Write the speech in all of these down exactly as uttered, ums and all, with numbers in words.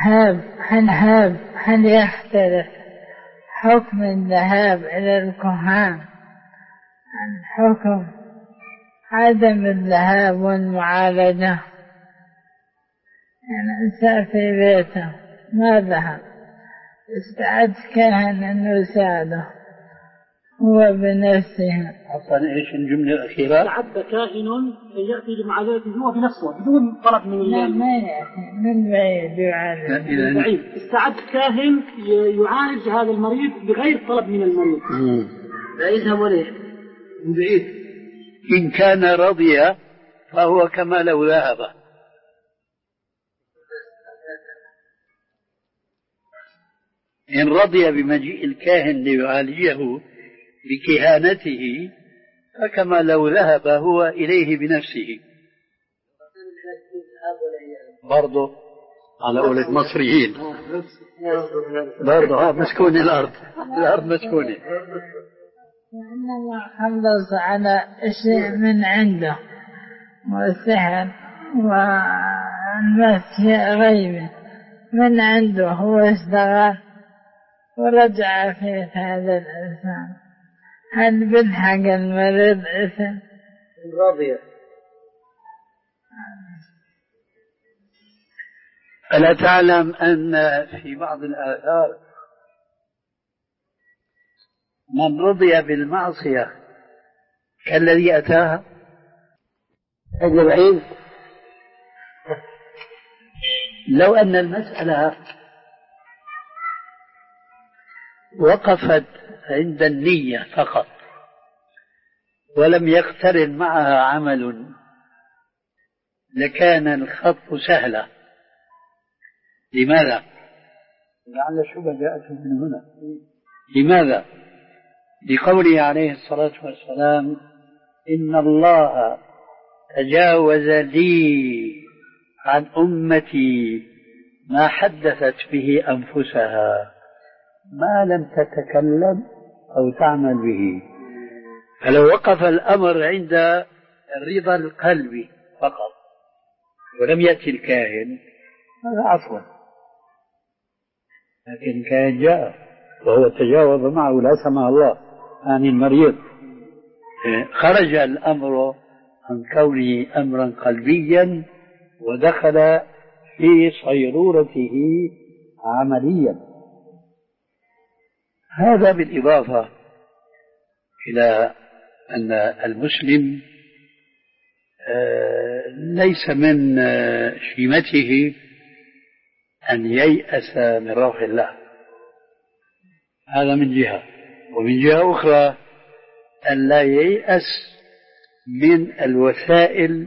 هاب هل هاب هل يختلف حكم الذهاب إلى الكهان عن حكم عدم الذهاب والمعالجة؟ يعني إنسان في بيته ما ذهب، استعد كاهن أنه يساعده هو بنفسه. أصلا إيش الجملة الأخيرة؟ استعد كاهن يأتي لمعالجته هو بنفسه بدون طلب من لا ما يأتي من بعيد يعالج. من بعيد استعد كاهن يعالج هذا المريض بغير طلب من المريض. لا يذهب ولا من بعيد. إن كان رضي فهو كما لو ذهب. إن رضي بمجيء الكاهن ليعالجه بكهانته فكما لو ذهب هو إليه بنفسه. برضو على قولة مصريين برضو ها مسكون الأرض الأرض مسكونة. وإنما خلص على شيء من عنده والسحر والمسح غيبه من عنده هو اشتغل ورجع في هذا الإنسان، هل بلحق المريض إثم؟ راضية. ألا تعلم أن في بعض الآثار من رضي بالمعصية كالذي أتاها؟ هذا بعيد. لو أن المسألة وقفت عند النية فقط ولم يقترن معها عمل لكان الخط سهلا. لماذا؟ لعل الشبهة جاءت من هنا. لماذا؟ لقوله عليه الصلاة والسلام إن الله تجاوز لي عن أمتي ما حدثت به أنفسها ما لم تتكلم أو تعمل به. فلو وقف الأمر عند الرضا القلبي فقط ولم يأتي الكاهن هذا عفوا، لكن الكاهن جاء وهو تجاوز معه لا سمح الله عن المريض، خرج الأمر عن كونه أمرا قلبيا ودخل في صيرورته عمليا. هذا بالإضافة إلى أن المسلم ليس من شيمته أن ييأس من روح الله، هذا من جهة. ومن جهة أخرى أن لا ييأس من الوسائل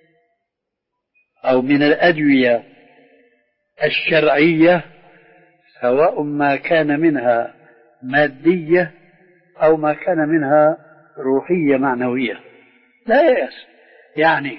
أو من الأدوية الشرعية سواء ما كان منها مادية أو ما كان منها روحية معنوية، لا ييأس. يعني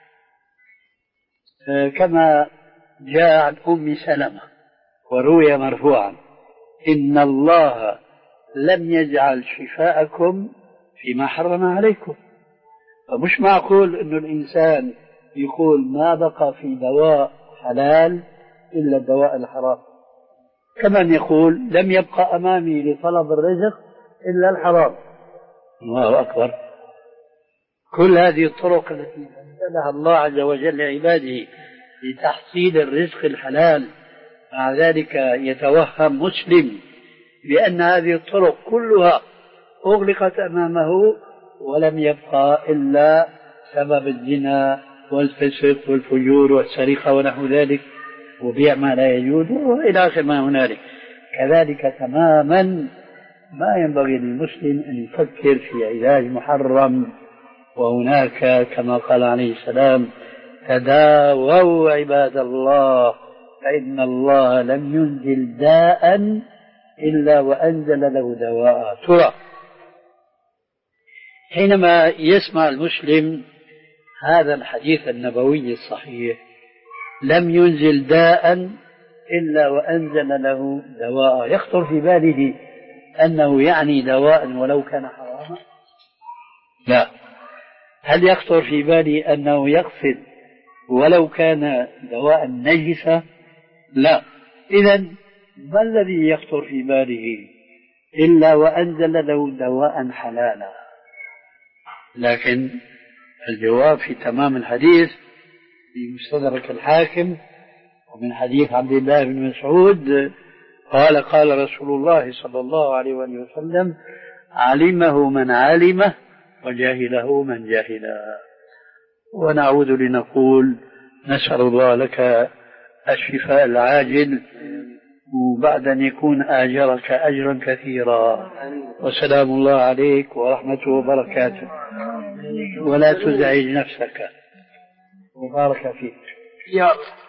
كما جاء عن أم سلمة وروي مرفوعا إن الله لم يجعل شفاءكم فيما حرم عليكم. فمش معقول أن الإنسان يقول ما بقى في دواء حلال إلا الدواء الحرام، كمن يقول لم يبقى أمامي لطلب الرزق إلا الحرام. الله أكبر. كل هذه الطرق التي أنزلها الله عز وجل لعباده لتحصيل الرزق الحلال، مع ذلك يتوهم مسلم بأن هذه الطرق كلها أغلقت أمامه ولم يبقى إلا سبب الزنا والفسق والفجور والسرقة ونحو ذلك وبيع ما لا يجوز وإلى آخر ما هنالك. كذلك تماما ما ينبغي للمسلم أن يفكر في علاج محرم. وهناك كما قال عليه السلام تداووا عباد الله فإن الله لم ينزل داء إلا وأنزل له دواء. ترى حينما يسمع المسلم هذا الحديث النبوي الصحيح لم ينزل داء إلا وأنزل له دواء، يخطر في باله أنه يعني دواء ولو كان حراما؟ لا. هل يخطر في بالي أنه يقصد ولو كان دواء نجسا؟ لا. إذا ما الذي يخطر في باله إلا وأنزل له دواء حلالا؟ لكن الجواب في تمام الحديث في مستدرك الحاكم ومن حديث عبد الله بن مسعود قال قال رسول الله صلى الله عليه وسلم: علمه من علمه وجاهله من جاهله. ونعود لنقول نسأل الله لك الشفاء العاجل وبعد أن يكون آجرك أجرا كثيرا. وسلام الله عليك ورحمته وبركاته، ولا تزعج نفسك وبارك فيك. يا